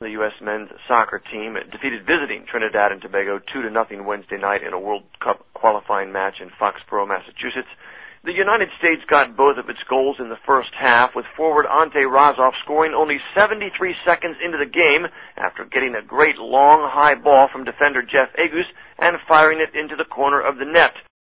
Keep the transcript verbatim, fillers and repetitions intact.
The U S men's soccer team defeated visiting Trinidad and Tobago two to nothing Wednesday night in a World Cup qualifying match in Foxborough, Massachusetts. The United States got both of its goals in the first half, with forward Ante Razov scoring only seventy-three seconds into the game after getting a great long high ball from defender Jeff Agus and firing it into the corner of the net.